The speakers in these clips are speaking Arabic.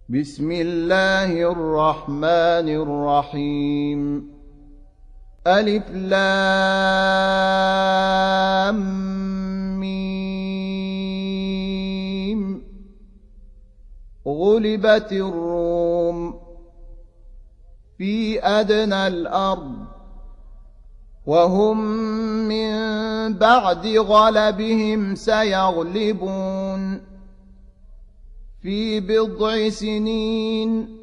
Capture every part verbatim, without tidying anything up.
بسم الله الرحمن الرحيم ألف لام ميم غلبت الروم في أدنى الأرض وهم من بعد غلبهم سيغلبون في بضع سنين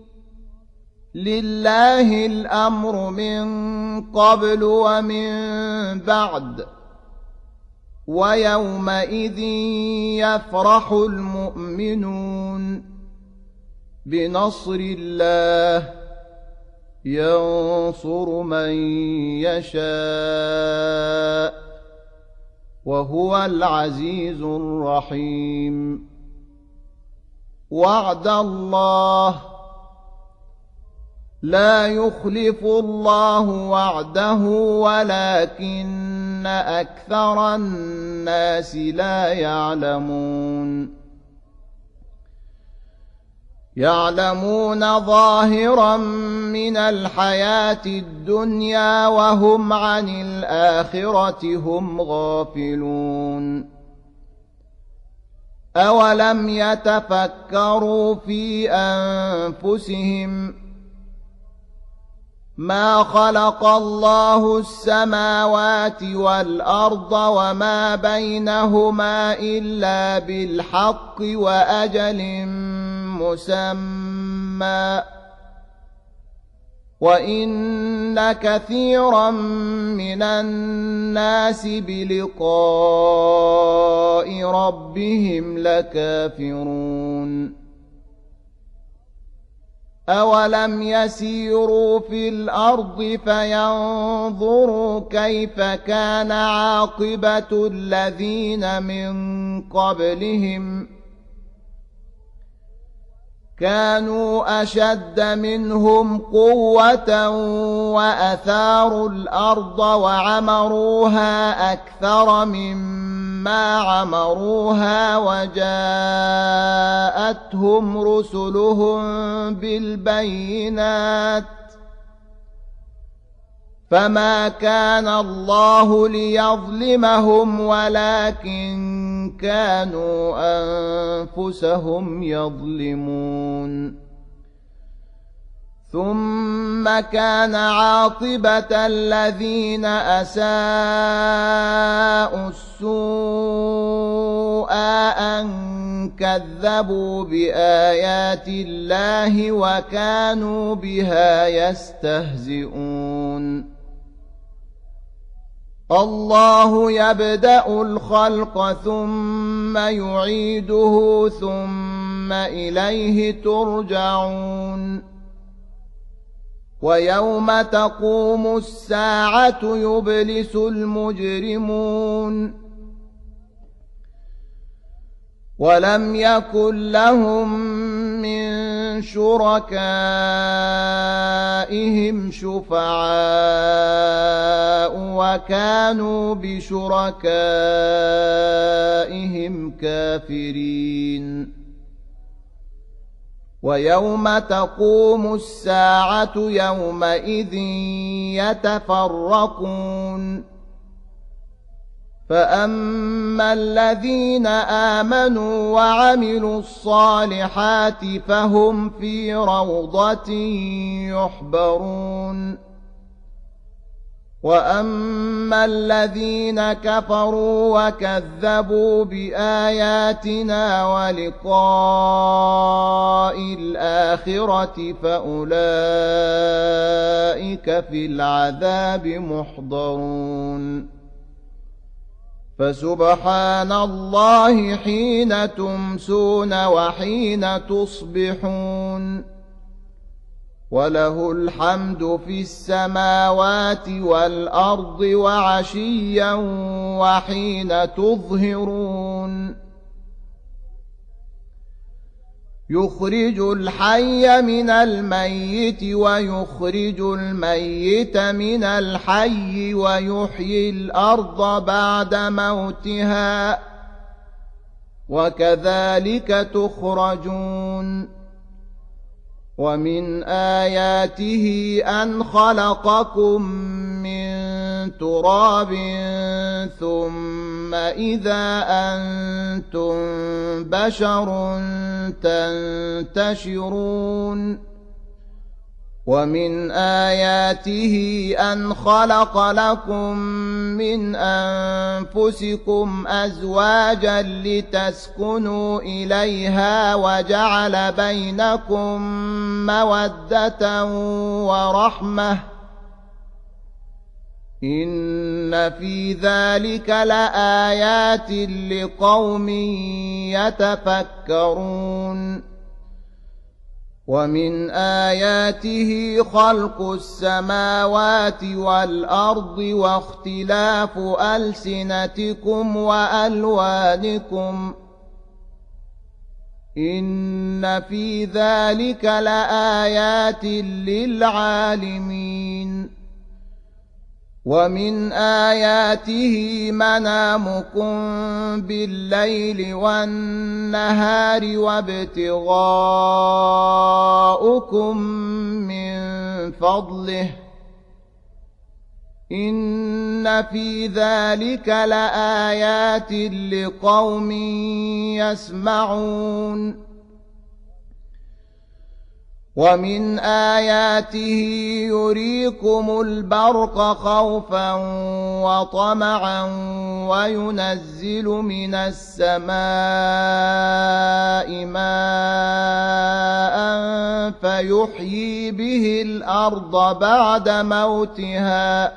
لله الأمر من قبل ومن بعد ويومئذ يفرح المؤمنون بنصر الله ينصر من يشاء وهو العزيز الرحيم وعد الله لا يخلف الله وعده ولكن أكثر الناس لا يعلمون يعلمون ظاهرا من الحياة الدنيا وهم عن الآخرة هم غافلون أولم يتفكروا في أنفسهم ما خلق الله السماوات والأرض وما بينهما إلا بالحق وأجل مسمى وإن كثيرا من الناس بلقاء ربهم لكافرون أولم يسيروا في الأرض فينظروا كيف كان عاقبة الذين من قبلهم كانوا أشد منهم قوة وأثاروا الأرض وعمروها أكثر مما عمروها وجاءتهم رسلهم بالبينات فما كان الله ليظلمهم ولكن كانوا أنفسهم يظلمون ثم كان عاقبة الذين أساءوا السوء أن كذبوا بآيات الله وكانوا بها يستهزئون الله يبدأ الخلق ثم يعيده ثم إليه ترجعون ويوم تقوم الساعة يبلس المجرمون ولم يكن لهم من شركائهم شفعاء وكانوا بشركائهم كافرين ويوم تقوم الساعة يومئذ يتفرقون فأما الذين آمنوا وعملوا الصالحات فهم في روضة يحبرون وأما الذين كفروا وكذبوا بآياتنا ولقاء الآخرة فأولئك في العذاب محضرون فسبحان الله حين تمسون وحين تصبحون وله الحمد في السماوات والأرض وعشيا وحين تظهرون يخرج الحي من الميت ويخرج الميت من الحي ويحيي الأرض بعد موتها وكذلك تخرجون ومن آياته أن خلقكم من تراب ثم إذا أنتم بشر تنتشرون ومن آياته أن خلق لكم من أنفسكم أزواجا لتسكنوا إليها وجعل بينكم مودة ورحمة إن في ذلك لآيات لقوم يتفكرون ومن آياته خلق السماوات والأرض واختلاف ألسنتكم وألوانكم إن في ذلك لآيات للعالمين ومن آياته منامكم بالليل والنهار وابتغاؤكم من فضله إن في ذلك لآيات لقوم يسمعون ومن آياته يريكم البرق خوفا وطمعا وينزل من السماء ماء فيحيي به الأرض بعد موتها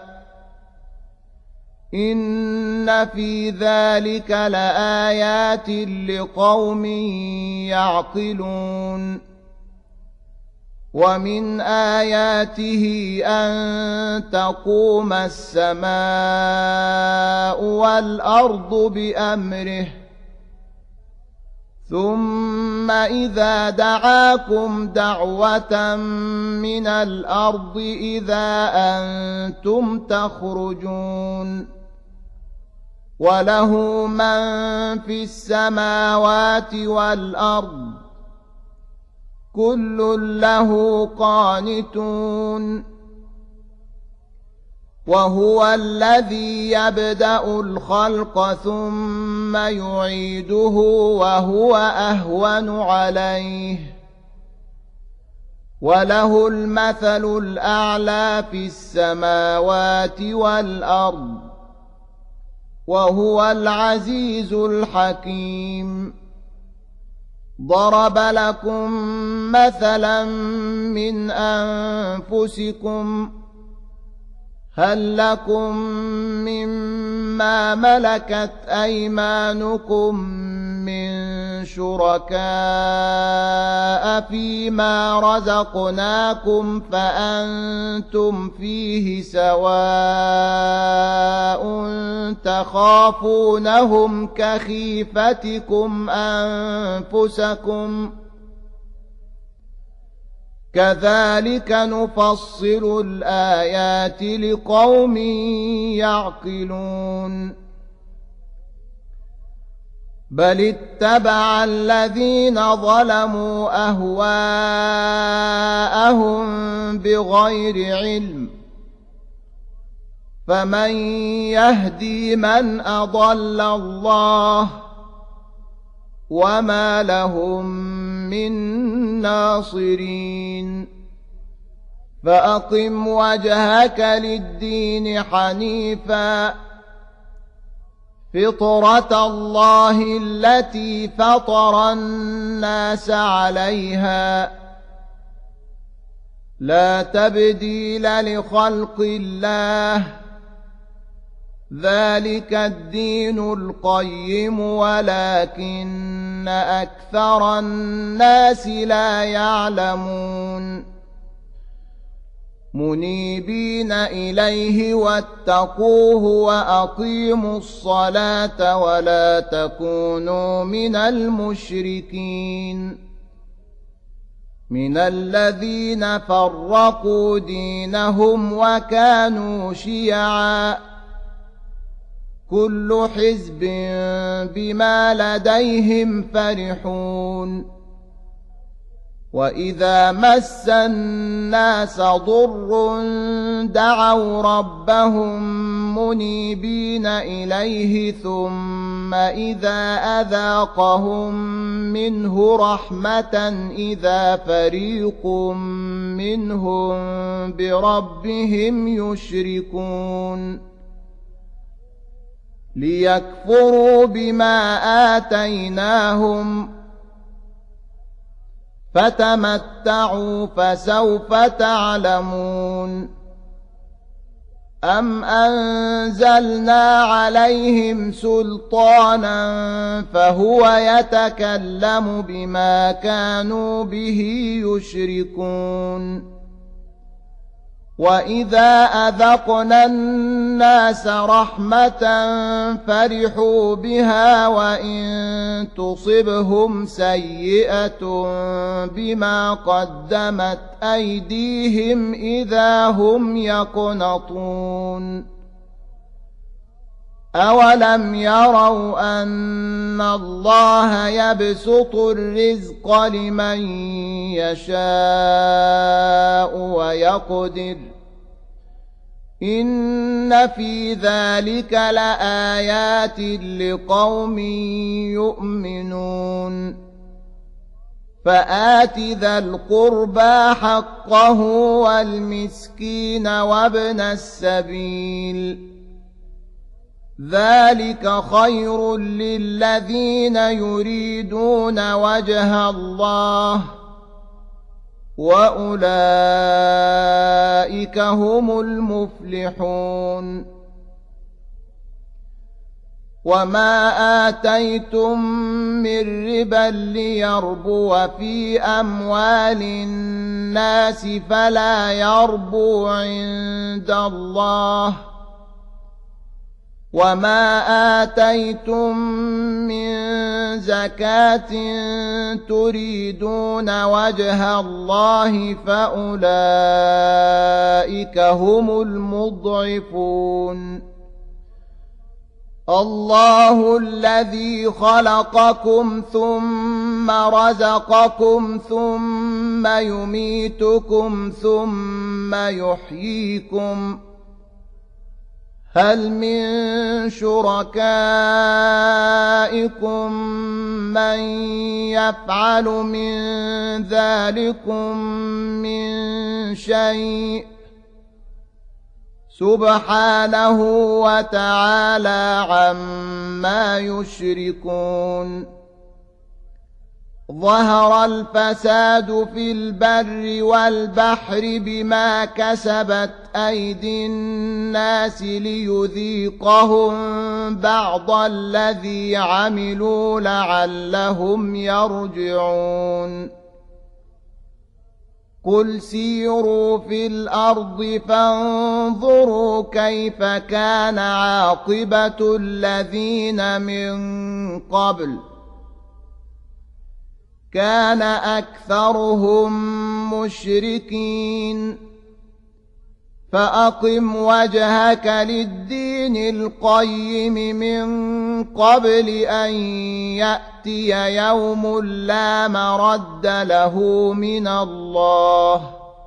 إن في ذلك لآيات لقوم يعقلون ومن آياته أن تقوم السماء والأرض بأمره ثم إذا دعاكم دعوة من الأرض إذا أنتم تخرجون وله من في السماوات والأرض كل له قانتون وهو الذي يبدأ الخلق ثم يعيده وهو أهون عليه وله المثل الأعلى في السماوات والأرض وهو العزيز الحكيم ضرب لكم مثلا من أنفسكم هل لكم مما ملكت أيمانكم من شركاء فيما رزقناكم فأنتم فيه سواء تخافونهم كخيفتكم أنفسكم كذلك نفصل الآيات لقوم يعقلون بل اتبع الذين ظلموا أهواءهم بغير علم فمن يهدي من أضل الله وما لهم من ناصرين فأقم وجهك للدين حنيفا فطرة الله التي فطر الناس عليها لا تبديل لخلق الله ذلك الدين القيم ولكن أكثر الناس لا يعلمون منيبين إليه واتقوه وأقيموا الصلاة ولا تكونوا من المشركين من الذين فرقوا دينهم وكانوا شيعا كل حزب بما لديهم فرحون وإذا مس الناس ضر دعوا ربهم منيبين إليه ثم إذا أذاقهم منه رحمة إذا فريق منهم بربهم يشركون ليكفروا بما آتيناهم فتمتعوا فسوف تعلمون أم أنزلنا عليهم سلطانا فهو يتكلم بما كانوا به يشركون وإذا أذقنا الناس رحمة فرحوا بها وإن تصبهم سيئة بما قدمت أيديهم إذا هم يقنطون أولم يروا أن الله يبسط الرزق لمن يشاء ويقدر إن في ذلك لآيات لقوم يؤمنون فآت ذا القربى حقه والمسكين وابن السبيل ذلك خير للذين يريدون وجه الله وأولئك هم المفلحون وما آتيتم من ربا ليربو في أموال الناس فلا يربو عند الله وما آتيتم من زكاة تريدون وجه الله فأولئك هم المضعفون الله الذي خلقكم ثم رزقكم ثم يميتكم ثم يحييكم هل من شركائكم من يفعل من ذلكم من شيء سبحانه وتعالى عما يشركون ظهر الفساد في البر والبحر بما كسبت أيدي الناس ليذيقهم بعض الذي عملوا لعلهم يرجعون قل سيروا في الأرض فانظروا كيف كان عاقبة الذين من قبل كان أكثرهم مشركين فأقم وجهك للدين القيم من قبل أن يأتي يوم لا مرد له من الله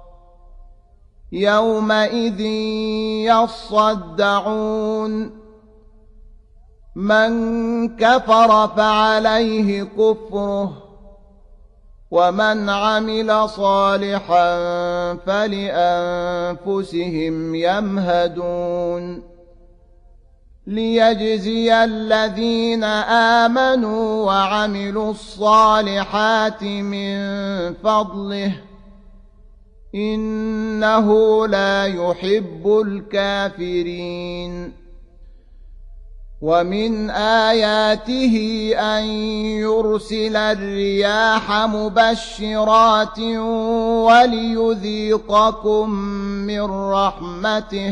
يومئذ يصدعون من كفر فعليه كفره ومن عمل صالحا فلأنفسهم يمهدون ليجزي الذين آمنوا وعملوا الصالحات من فضله إنه لا يحب الكافرين ومن آياته أن يرسل الرياح مبشرات وليذيقكم من رحمته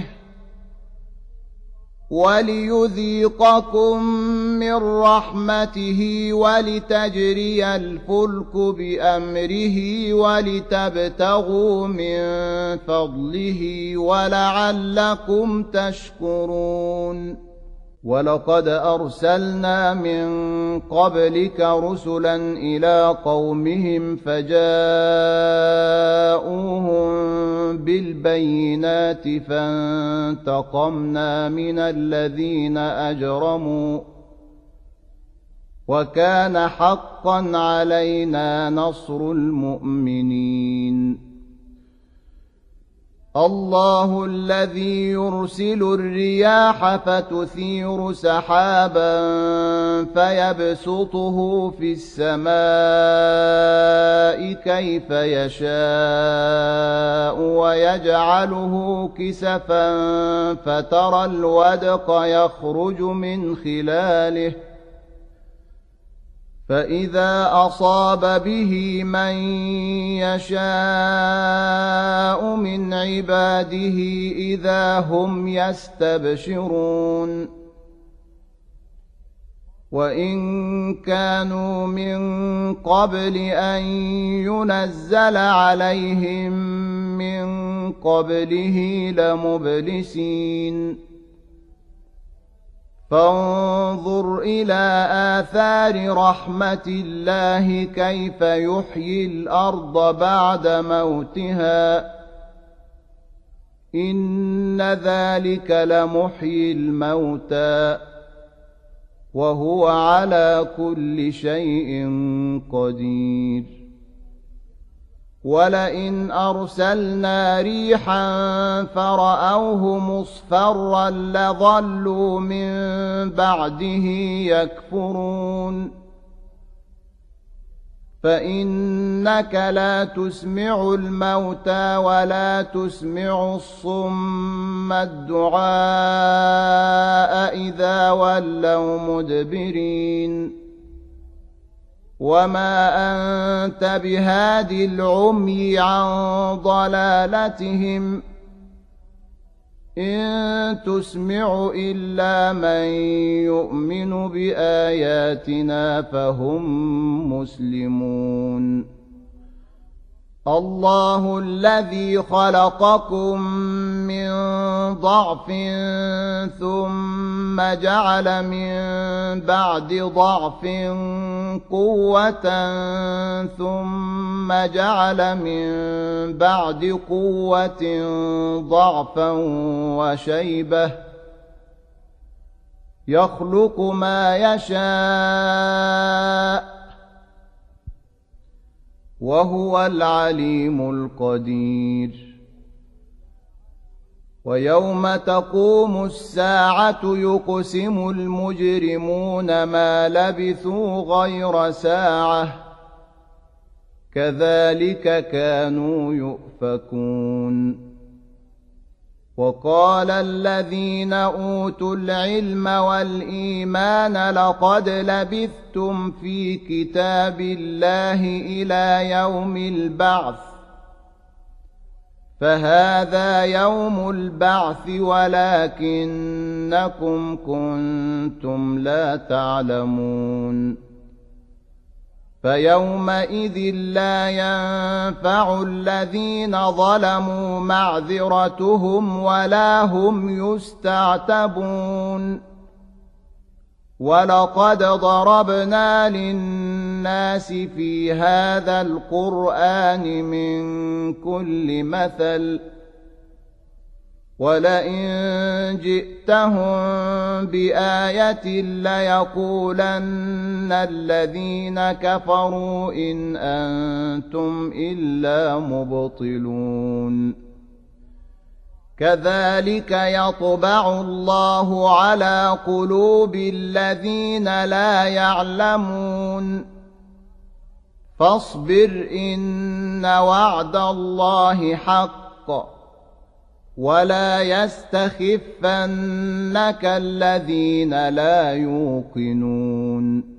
وليذيقكم من رحمته ولتجري الفلك بأمره ولتبتغوا من فضله ولعلكم تشكرون ولقد أرسلنا من قبلك رسلا إلى قومهم فجاءوهم بالبينات فانتقمنا من الذين أجرموا وكان حقا علينا نصر المؤمنين الله الذي يرسل الرياح فتثير سحابا فيبسطه في السماء كيف يشاء ويجعله كسفا فترى الودق يخرج من خلاله فإذا أصاب به من يشاء من عباده إذا هم يستبشرون وإن كانوا من قبل أن ينزل عليهم من قبله لمبلسين فانظر إلى آثار رحمة الله كيف يحيي الأرض بعد موتها إن ذلك لمحيي الموتى وهو على كل شيء قدير ولئن أرسلنا ريحا فرأوه مصفرا لظلوا من بعده يكفرون فإنك لا تسمع الموتى ولا تسمع الصم الدعاء إذا ولوا مدبرين وما أنت بهاد العمي عن ضلالتهم إن تسمع إلا من يؤمن بآياتنا فهم مسلمون الله الذي خلقكم من ضعف ثم جعل من بعد ضعف قوة ثم جعل من بعد قوة ضعفا وشيبة يخلق ما يشاء وهو العليم القدير ويوم تقوم الساعة يقسم المجرمون ما لبثوا غير ساعة كذلك كانوا يؤفكون وقال الذين أوتوا العلم والإيمان لقد لبثتم في كتاب الله إلى يوم البعث فهذا يوم البعث ولكنكم كنتم لا تعلمون فيومئذ لا ينفع الذين ظلموا معذرتهم ولا هم يستعتبون ولقد ضربنا للناس في هذا القرآن من كل مثل ولئن جئتهم بآية ليقولن الذين كفروا إن أنتم إلا مبطلون كذلك يطبع الله على قلوب الذين لا يعلمون فاصبر إن وعد الله حق ولا يستخفنك الذين لا يوقنون